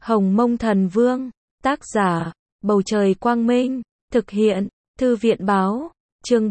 Hồng Mông Thần Vương, tác giả, Bầu Trời Quang Minh, thực hiện, Thư viện Báo, chương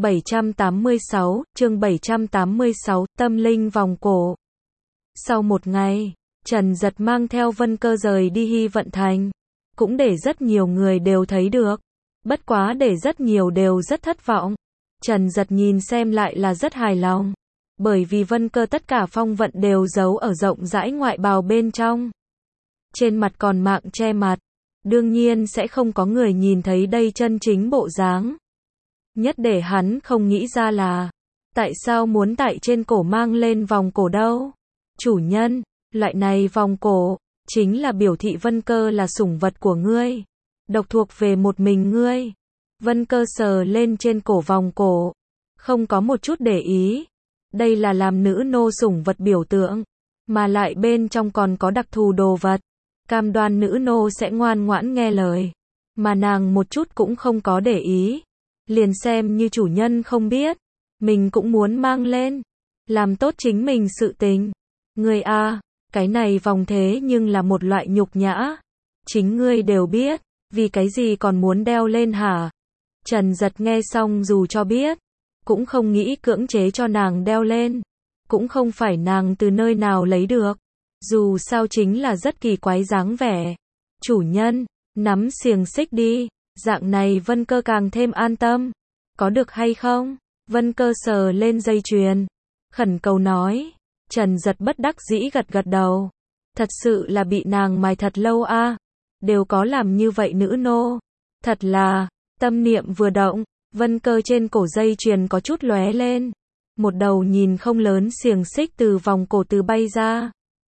786, Tâm Linh Vòng Cổ. Sau một ngày, Trần Dật mang theo Vân Cơ rời đi Hy Vận Thành, cũng để rất nhiều người đều thấy được, bất quá để rất nhiều đều rất thất vọng. Trần Dật nhìn xem lại là rất hài lòng, bởi vì Vân Cơ tất cả phong vận đều giấu ở rộng rãi ngoại bào bên trong. Trên mặt còn mạng che mặt, đương nhiên sẽ không có người nhìn thấy đây chân chính bộ dáng. Nhất để hắn không nghĩ ra là, tại sao muốn tại trên cổ mang lên vòng cổ đâu? Chủ nhân, loại này vòng cổ, chính là biểu thị Vân Cơ là sủng vật của ngươi, độc thuộc về một mình ngươi. Vân Cơ sờ lên trên cổ vòng cổ, không có một chút để ý. Đây là làm nữ nô sủng vật biểu tượng, mà lại bên trong còn có đặc thù đồ vật. Cam đoan nữ nô sẽ ngoan ngoãn nghe lời, mà nàng một chút cũng không có để ý. Liền xem như chủ nhân không biết, mình cũng muốn mang lên, làm tốt chính mình sự tình. Ngươi a, cái này vòng thế nhưng là một loại nhục nhã. Chính ngươi đều biết, vì cái gì còn muốn đeo lên hả? Trần Dật nghe xong dù cho biết, cũng không nghĩ cưỡng chế cho nàng đeo lên. Cũng không phải nàng từ nơi nào lấy được. Dù sao chính là rất kỳ quái dáng vẻ. Chủ nhân, nắm xiềng xích đi, dạng này Vân Cơ càng thêm an tâm. Có được hay không? Vân Cơ sờ lên dây chuyền, khẩn cầu nói. Trần Dật bất đắc dĩ gật gật đầu. Thật sự là bị nàng mài thật lâu a, đều có làm như vậy nữ nô. Thật là, tâm niệm vừa động, Vân Cơ trên cổ dây chuyền có chút lóe lên. Một đầu nhìn không lớn xiềng xích từ vòng cổ từ bay ra,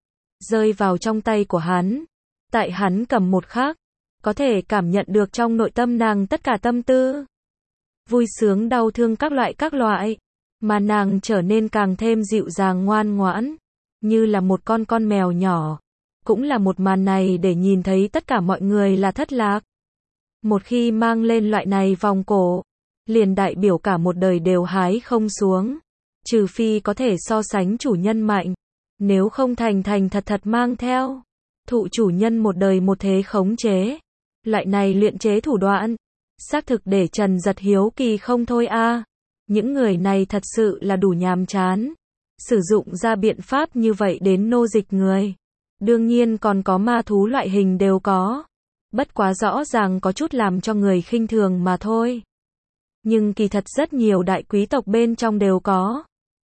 rơi vào trong tay của hắn. Tại hắn cầm một khắc, có thể cảm nhận được trong nội tâm nàng tất cả tâm tư. Vui sướng đau thương các loại, mà nàng trở nên càng thêm dịu dàng ngoan ngoãn, như là một con mèo nhỏ. Cũng là một màn này để nhìn thấy tất cả mọi người là thất lạc. Một khi mang lên loại này vòng cổ, liền đại biểu cả một đời đều hái không xuống. Trừ phi có thể so sánh chủ nhân mạnh, nếu không thành thật mang theo. Thụ chủ nhân một đời một thế khống chế. Loại này luyện chế thủ đoạn, xác thực để Trần Dật hiếu kỳ không thôi a. Những người này thật sự là đủ nhàm chán. Sử dụng ra biện pháp như vậy đến nô dịch người. Đương nhiên còn có ma thú loại hình đều có. Bất quá rõ ràng có chút làm cho người khinh thường mà thôi. Nhưng kỳ thật rất nhiều đại quý tộc bên trong đều có.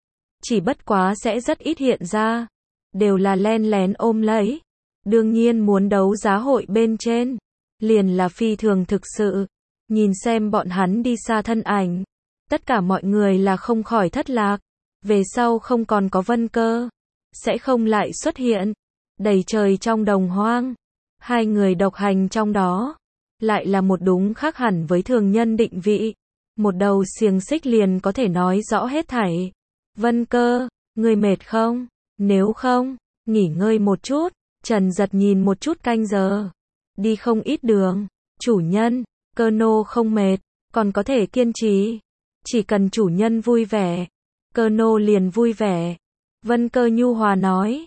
Chỉ bất quá sẽ rất ít hiện ra. Đều là len lén ôm lấy. Đương nhiên muốn đấu giá hội bên trên, liền là phi thường thực sự. Nhìn xem bọn hắn đi xa thân ảnh, tất cả mọi người là không khỏi thất lạc. Về sau không còn có Vân Cơ, sẽ không lại xuất hiện. Đầy trời trong đồng hoang, hai người độc hành trong đó, lại là một đúng khác hẳn với thường nhân định vị. Một đầu xiềng xích liền có thể nói rõ hết thảy. Vân Cơ, ngươi mệt không? Nếu không, nghỉ ngơi một chút. Trần Dật nhìn một chút canh giờ, đi không ít đường. Chủ nhân, Cơ nô không mệt, còn có thể kiên trì. Chỉ cần chủ nhân vui vẻ, Cơ nô liền vui vẻ. Vân Cơ nhu hòa nói.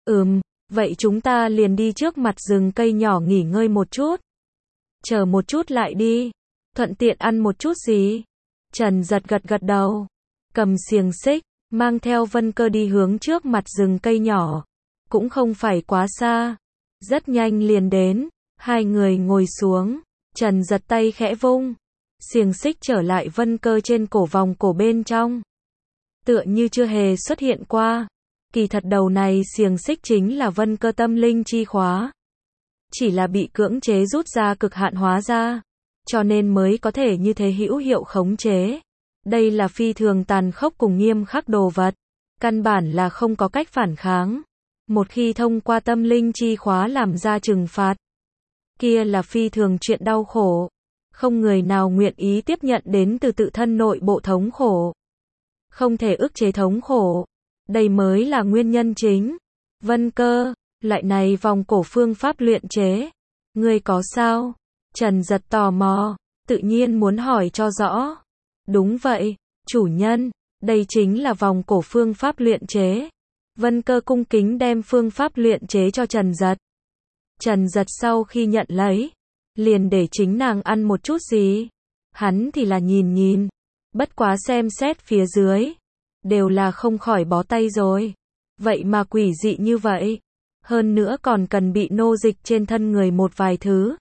Vậy chúng ta liền đi trước mặt rừng cây nhỏ nghỉ ngơi một chút. Chờ một chút lại đi, thuận tiện ăn một chút gì. Trần Dật gật đầu, cầm xiềng xích, mang theo Vân Cơ đi hướng trước mặt rừng cây nhỏ. Cũng không phải quá xa, rất nhanh liền đến. Hai người ngồi xuống, Trần Dật tay khẽ vung, xiềng xích trở lại Vân Cơ trên cổ vòng cổ bên trong. Tựa như chưa hề xuất hiện qua. Kỳ thật đầu này xiềng xích chính là Vân Cơ tâm linh chi khóa. Chỉ là bị cưỡng chế rút ra cực hạn hóa ra, cho nên mới có thể như thế hữu hiệu khống chế. Đây là phi thường tàn khốc cùng nghiêm khắc đồ vật, căn bản là không có cách phản kháng. Một khi thông qua tâm linh chi khóa làm ra trừng phạt, kia là phi thường chuyện đau khổ. Không người nào nguyện ý tiếp nhận đến từ tự thân nội bộ thống khổ. Không thể ức chế thống khổ. Đây mới là nguyên nhân chính. Vân Cơ, loại này vòng cổ phương pháp luyện chế, ngươi có sao? Trần Dật tò mò, tự nhiên muốn hỏi cho rõ. Đúng vậy, chủ nhân, đây chính là vòng cổ phương pháp luyện chế. Vân Cơ cung kính đem phương pháp luyện chế cho Trần Dật. Trần Giật sau khi nhận lấy, liền để chính nàng ăn một chút gì. Hắn thì là nhìn nhìn, bất quá xem xét phía dưới, đều là không khỏi bó tay rồi. Vậy mà quỷ dị như vậy, hơn nữa còn cần bị nô dịch trên thân người một vài thứ,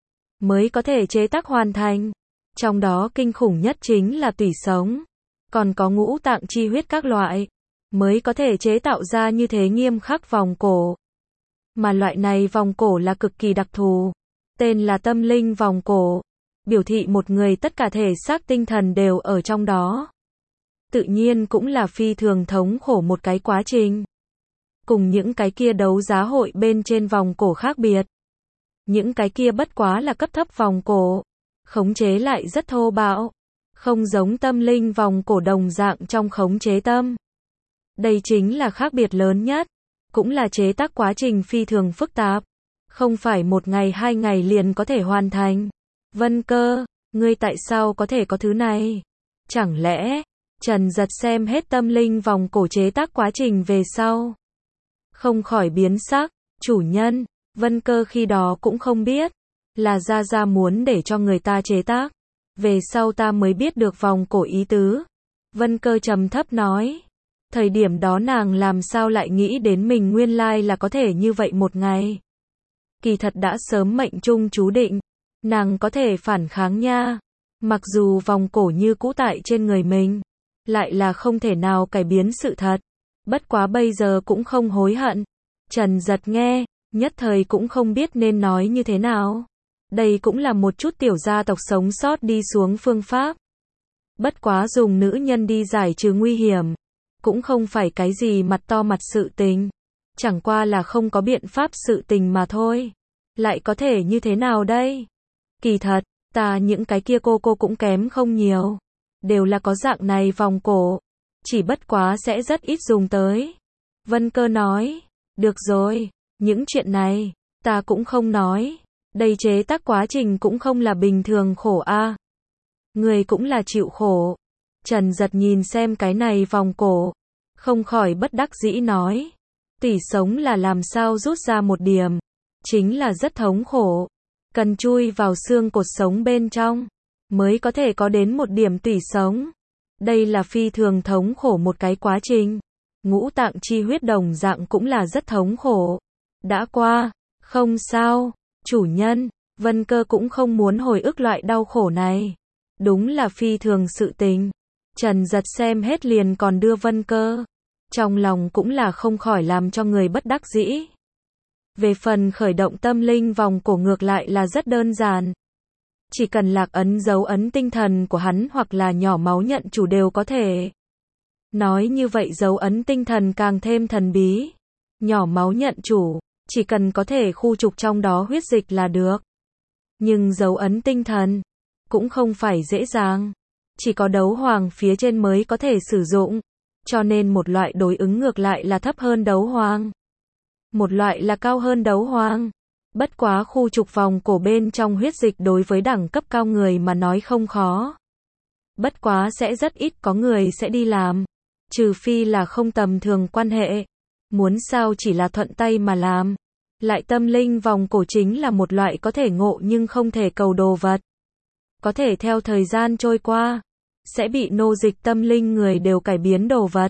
mới có thể chế tác hoàn thành. Trong đó kinh khủng nhất chính là tủy sống, còn có ngũ tạng chi huyết các loại, mới có thể chế tạo ra như thế nghiêm khắc vòng cổ. Mà loại này vòng cổ là cực kỳ đặc thù, tên là tâm linh vòng cổ, biểu thị một người tất cả thể xác tinh thần đều ở trong đó. Tự nhiên cũng là phi thường thống khổ một cái quá trình. Cùng những cái kia đấu giá hội bên trên vòng cổ khác biệt. Những cái kia bất quá là cấp thấp vòng cổ, khống chế lại rất thô bạo, không giống tâm linh vòng cổ đồng dạng trong khống chế tâm. Đây chính là khác biệt lớn nhất, cũng là chế tác quá trình phi thường phức tạp, không phải một ngày hai ngày liền có thể hoàn thành. Vân Cơ, ngươi tại sao có thể có thứ này? Chẳng lẽ, Trần Giật xem hết tâm linh vòng cổ chế tác quá trình về sau, không khỏi biến sắc, chủ nhân, Vân Cơ khi đó cũng không biết, là Gia Gia muốn để cho người ta chế tác. Về sau ta mới biết được vòng cổ ý tứ. Vân Cơ trầm thấp nói. Thời điểm đó nàng làm sao lại nghĩ đến mình nguyên lai là có thể như vậy một ngày. Kỳ thật đã sớm mệnh trung chú định, nàng có thể phản kháng nha. Mặc dù vòng cổ như cũ tại trên người mình, lại là không thể nào cải biến sự thật. Bất quá bây giờ cũng không hối hận. Trần Giật nghe, nhất thời cũng không biết nên nói như thế nào. Đây cũng là một chút tiểu gia tộc sống sót đi xuống phương pháp. Bất quá dùng nữ nhân đi giải trừ nguy hiểm, cũng không phải cái gì mặt to mặt sự tình. Chẳng qua là không có biện pháp sự tình mà thôi. Lại có thể như thế nào đây? Kỳ thật, ta những cái kia cô cũng kém không nhiều. Đều là có dạng này vòng cổ. Chỉ bất quá sẽ rất ít dùng tới. Vân Cơ nói, được rồi, những chuyện này, ta cũng không nói. Đây chế tác quá trình cũng không là bình thường khổ a. Người cũng là chịu khổ. Trần Giật nhìn xem cái này vòng cổ, không khỏi bất đắc dĩ nói. Tủy sống là làm sao rút ra một điểm, chính là rất thống khổ. Cần chui vào xương cột sống bên trong, mới có thể có đến một điểm tủy sống. Đây là phi thường thống khổ một cái quá trình. Ngũ tạng chi huyết đồng dạng cũng là rất thống khổ. Đã qua, không sao. Chủ nhân, Vân Cơ cũng không muốn hồi ức loại đau khổ này. Đúng là phi thường sự tình. Trần Giật xem hết liền còn đưa Vân Cơ. Trong lòng cũng là không khỏi làm cho người bất đắc dĩ. Về phần khởi động tâm linh vòng cổ ngược lại là rất đơn giản. Chỉ cần lạc ấn dấu ấn tinh thần của hắn hoặc là nhỏ máu nhận chủ đều có thể. Nói như vậy dấu ấn tinh thần càng thêm thần bí. Nhỏ máu nhận chủ, chỉ cần có thể khu trục trong đó huyết dịch là được. Nhưng dấu ấn tinh thần cũng không phải dễ dàng. Chỉ có đấu hoàng phía trên mới có thể sử dụng. Cho nên một loại đối ứng ngược lại là thấp hơn đấu hoàng. Một loại là cao hơn đấu hoàng. Bất quá khu trục vòng cổ bên trong huyết dịch đối với đẳng cấp cao người mà nói không khó. Bất quá sẽ rất ít có người sẽ đi làm. Trừ phi là không tầm thường quan hệ. Muốn sao chỉ là thuận tay mà làm. Lại tâm linh vòng cổ chính là một loại có thể ngộ nhưng không thể cầu đồ vật. Có thể theo thời gian trôi qua, sẽ bị nô dịch tâm linh người đều cải biến đồ vật.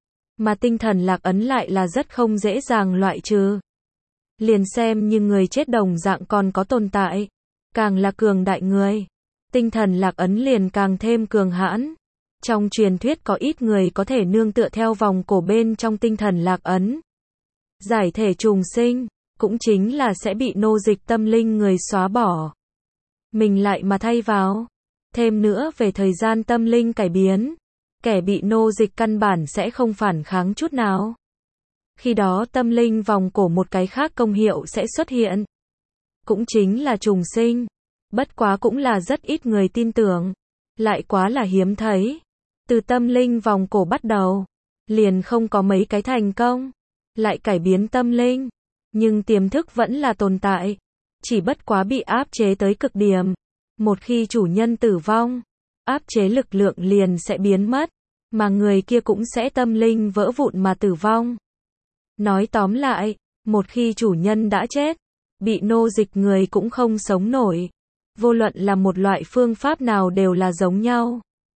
Mà tinh thần lạc ấn lại là rất không dễ dàng loại trừ. Liền xem như người chết đồng dạng còn có tồn tại. Càng là cường đại người, tinh thần lạc ấn liền càng thêm cường hãn. Trong truyền thuyết có ít người có thể nương tựa theo vòng cổ bên trong tinh thần lạc ấn. Giải thể trùng sinh, cũng chính là sẽ bị nô dịch tâm linh người xóa bỏ. Mình lại mà thay vào. Thêm nữa về thời gian tâm linh cải biến. Kẻ bị nô dịch căn bản sẽ không phản kháng chút nào. Khi đó tâm linh vòng cổ một cái khác công hiệu sẽ xuất hiện. Cũng chính là trùng sinh. Bất quá cũng là rất ít người tin tưởng. Lại quá là hiếm thấy. Từ tâm linh vòng cổ bắt đầu, liền không có mấy cái thành công. Lại cải biến tâm linh. Nhưng tiềm thức vẫn là tồn tại. Chỉ bất quá bị áp chế tới cực điểm. Một khi chủ nhân tử vong, áp chế lực lượng liền sẽ biến mất. Mà người kia cũng sẽ tâm linh vỡ vụn mà tử vong. Nói tóm lại, một khi chủ nhân đã chết, bị nô dịch người cũng không sống nổi. Vô luận là một loại phương pháp nào đều là giống nhau.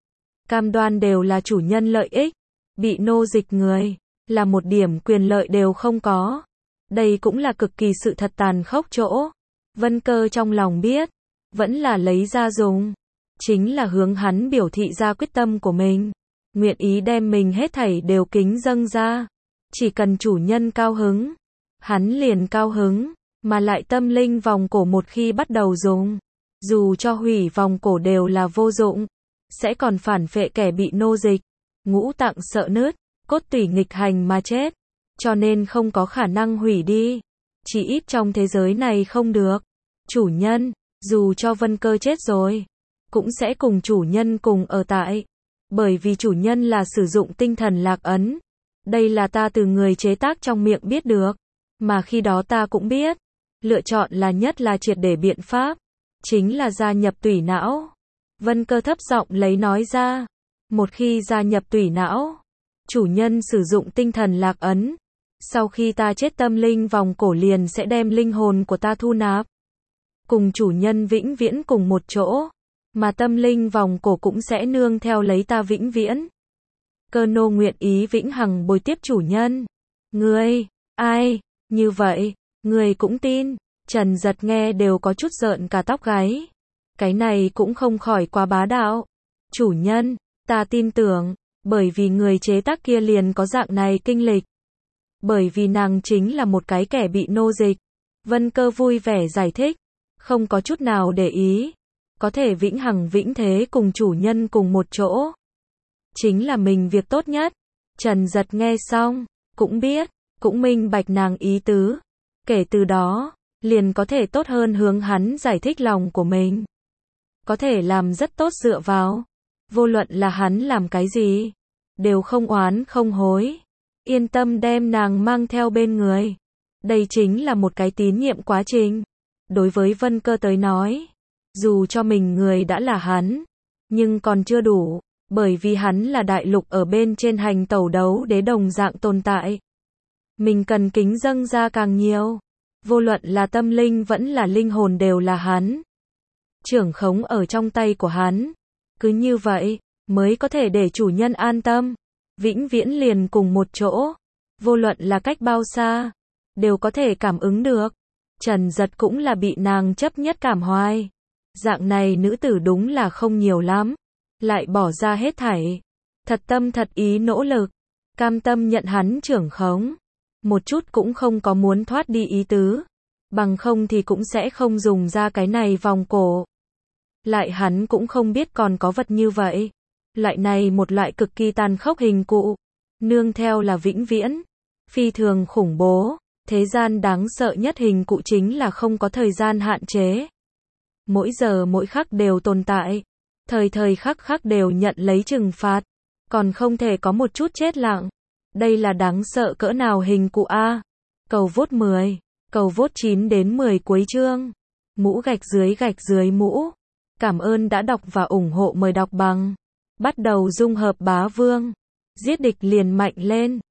Cam đoan đều là chủ nhân lợi ích. Bị nô dịch người, là một điểm quyền lợi đều không có. Đây cũng là cực kỳ sự thật tàn khốc chỗ. Vân Cơ trong lòng biết, vẫn là lấy ra dùng. Chính là hướng hắn biểu thị ra quyết tâm của mình. Nguyện ý đem mình hết thảy đều kính dâng ra. Chỉ cần chủ nhân cao hứng, hắn liền cao hứng, mà lại tâm linh vòng cổ một khi bắt đầu dùng. Dù cho hủy vòng cổ đều là vô dụng, sẽ còn phản phệ kẻ bị nô dịch. Ngũ tạng sợ nứt, cốt tủy nghịch hành mà chết. Cho nên không có khả năng hủy đi. Chỉ ít trong thế giới này không được. Chủ nhân, dù cho Vân Cơ chết rồi, cũng sẽ cùng chủ nhân cùng ở tại. Bởi vì chủ nhân là sử dụng tinh thần lạc ấn. Đây là ta từ người chế tác trong miệng biết được. Mà khi đó ta cũng biết. Lựa chọn là nhất là triệt để biện pháp. Chính là gia nhập tủy não. Vân Cơ thấp giọng lấy nói ra. Một khi gia nhập tủy não, chủ nhân sử dụng tinh thần lạc ấn. Sau khi ta chết tâm linh vòng cổ liền sẽ đem linh hồn của ta thu nạp. Cùng chủ nhân vĩnh viễn cùng một chỗ. Mà tâm linh vòng cổ cũng sẽ nương theo lấy ta vĩnh viễn. Cơ nô nguyện ý vĩnh hằng bồi tiếp chủ nhân. Ngươi, ai, như vậy, ngươi cũng tin. Trần Giật nghe đều có chút rợn cả tóc gáy. Cái này cũng không khỏi quá bá đạo. Chủ nhân, ta tin tưởng, bởi vì người chế tác kia liền có dạng này kinh lịch. Bởi vì nàng chính là một cái kẻ bị nô dịch. Vân Cơ vui vẻ giải thích, không có chút nào để ý. Có thể vĩnh hằng vĩnh thế cùng chủ nhân cùng một chỗ. Chính là mình việc tốt nhất. Trần Giật nghe xong, cũng biết, cũng minh bạch nàng ý tứ. Kể từ đó, liền có thể tốt hơn hướng hắn giải thích lòng của mình. Có thể làm rất tốt dựa vào. Vô luận là hắn làm cái gì, đều không oán không hối. Yên tâm đem nàng mang theo bên người. Đây chính là một cái tín nhiệm quá trình. Đối với Vân Cơ tới nói, dù cho mình người đã là hắn, nhưng còn chưa đủ, bởi vì hắn là đại lục ở bên trên hành tẩu đấu đế đồng dạng tồn tại. Mình cần kính dâng ra càng nhiều. Vô luận là tâm linh vẫn là linh hồn đều là hắn. Trưởng khống ở trong tay của hắn. Cứ như vậy, mới có thể để chủ nhân an tâm. Vĩnh viễn liền cùng một chỗ. Vô luận là cách bao xa, đều có thể cảm ứng được. Trần Giật cũng là bị nàng chấp nhất cảm hoài. Dạng này nữ tử đúng là không nhiều lắm. Lại bỏ ra hết thảy. Thật tâm thật ý nỗ lực. Cam tâm nhận hắn trưởng khống. Một chút cũng không có muốn thoát đi ý tứ. Bằng không thì cũng sẽ không dùng ra cái này vòng cổ. Lại hắn cũng không biết còn có vật như vậy. Loại này một loại cực kỳ tàn khốc hình cụ. Nương theo là vĩnh viễn. Phi thường khủng bố. Thế gian đáng sợ nhất hình cụ chính là không có thời gian hạn chế. Mỗi giờ mỗi khắc đều tồn tại. Thời thời khắc khắc đều nhận lấy trừng phạt. Còn không thể có một chút chết lặng. Đây là đáng sợ cỡ nào hình cụ A. Cầu vote 10. Cầu vote 9 đến 10 cuối chương. Mũ gạch dưới mũ. Cảm ơn đã đọc và ủng hộ, mời đọc bằng. Bắt đầu dung hợp bá vương. Giết địch liền mạnh lên.